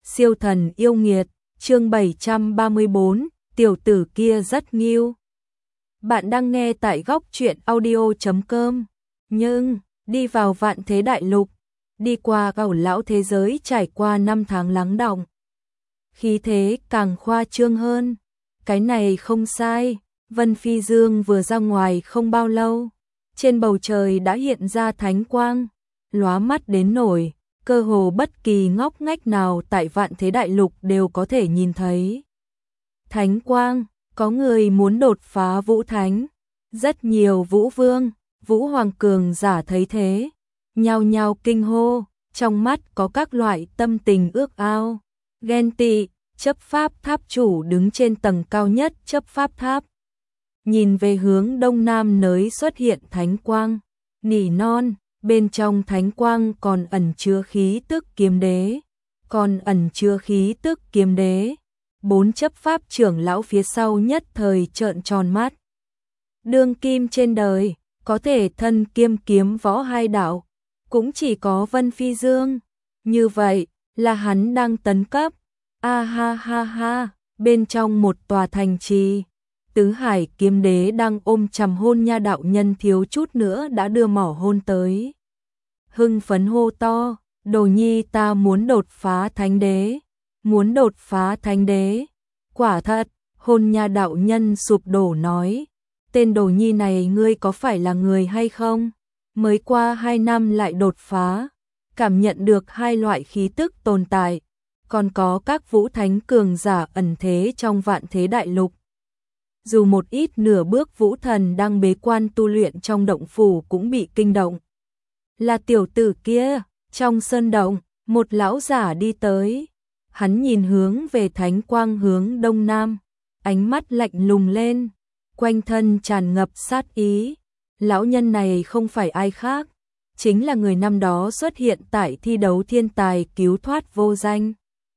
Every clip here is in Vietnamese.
Siêu thần yêu nghiệt, chương 734, tiểu tử kia rất nghiêu. Bạn đang nghe tại góc truyện audio.com. Nhưng, đi vào vạn thế đại lục, đi qua ẩu lão thế giới trải qua 5 tháng lắng đọng. Khí thế càng khoa trương hơn. Cái này không sai, Vân Phi Dương vừa ra ngoài không bao lâu. Trên bầu trời đã hiện ra thánh quang, lóa mắt đến nổi. Cơ hồ bất kỳ ngóc ngách nào tại vạn thế đại lục đều có thể nhìn thấy. Thánh quang, có người muốn đột phá vũ thánh. Rất nhiều vũ vương, vũ hoàng cường giả thấy thế. Nhao nhao kinh hô, trong mắt có các loại tâm tình ước ao. Ghen tị, chấp pháp tháp chủ đứng trên tầng cao nhất chấp pháp tháp. Nhìn về hướng đông nam nơi xuất hiện thánh quang, nỉ non. Bên trong thánh quang còn ẩn chứa khí tức kiếm đế, Bốn chấp pháp trưởng lão phía sau nhất thời trợn tròn mắt. Đương kim trên đời, có thể thân kiêm kiếm võ hai đạo, cũng chỉ có Vân Phi Dương. Như vậy, là hắn đang tấn cấp. A ha ha ha, bên trong một tòa thành trì, Tứ Hải kiếm đế đang ôm chầm hôn nha đạo nhân thiếu chút nữa đã đưa mỏ hôn tới. Hưng phấn hô to, Đồ Nhi ta muốn đột phá thánh đế. Quả thật, hôn nha đạo nhân sụp đổ nói, tên Đồ Nhi này ngươi có phải là người hay không? Mới qua 2 năm lại đột phá, cảm nhận được 2 loại khí tức tồn tại, còn có các vũ thánh cường giả ẩn thế trong vạn thế đại lục. Dù một ít nửa bước vũ thần đang bế quan tu luyện trong động phủ cũng bị kinh động. Là tiểu tử kia, trong sơn động, một lão giả đi tới. Hắn nhìn hướng về thánh quang hướng đông nam, ánh mắt lạnh lùng lên, quanh thân tràn ngập sát ý. Lão nhân này không phải ai khác, chính là người năm đó xuất hiện tại thi đấu thiên tài cứu thoát vô danh.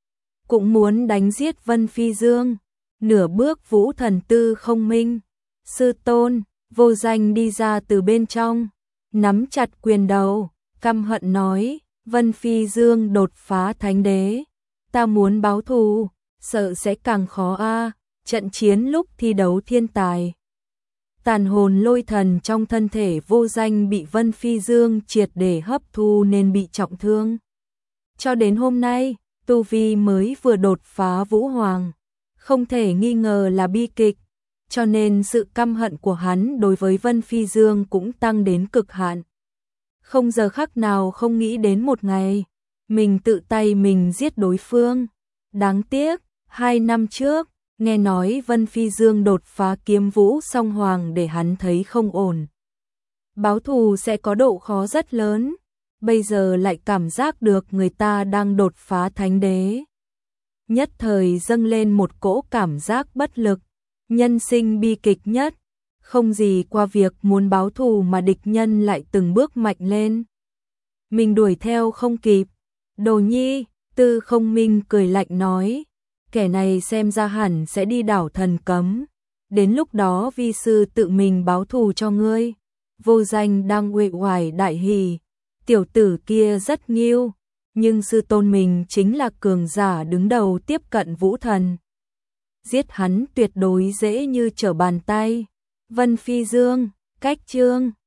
Cũng muốn đánh giết Vân Phi Dương, nửa bước vũ thần tư không minh. Sư tôn, vô danh đi ra từ bên trong, nắm chặt quyền đầu, căm hận nói, Vân Phi Dương đột phá thánh đế, ta muốn báo thù, sợ sẽ càng khó a. Trận chiến lúc thi đấu thiên tài, tàn hồn lôi thần trong thân thể vô danh bị Vân Phi Dương triệt để hấp thu nên bị trọng thương. Cho đến hôm nay, tu vi mới vừa đột phá vũ hoàng, không thể nghi ngờ là bi kịch, cho nên sự căm hận của hắn đối với Vân Phi Dương cũng tăng đến cực hạn. Không giờ khắc nào không nghĩ đến một ngày, mình tự tay mình giết đối phương. Đáng tiếc, 2 năm trước, nghe nói Vân Phi Dương đột phá kiếm vũ song hoàng để hắn thấy không ổn. Báo thù sẽ có độ khó rất lớn, bây giờ lại cảm giác được người ta đang đột phá thánh đế. Nhất thời dâng lên một cỗ cảm giác bất lực, nhân sinh bi kịch nhất. Không gì qua việc muốn báo thù mà địch nhân lại từng bước mạnh lên. Mình đuổi theo không kịp. Đồ Nhi, Tư Không Minh cười lạnh nói, kẻ này xem ra hẳn sẽ đi đảo thần cấm. Đến lúc đó vi sư tự mình báo thù cho ngươi. Vô danh đang uể oải đại hỉ, tiểu tử kia rất nghiêu, nhưng sư tôn mình chính là cường giả đứng đầu tiếp cận vũ thần. Giết hắn tuyệt đối dễ như trở bàn tay. Vân Phi Dương, cách chương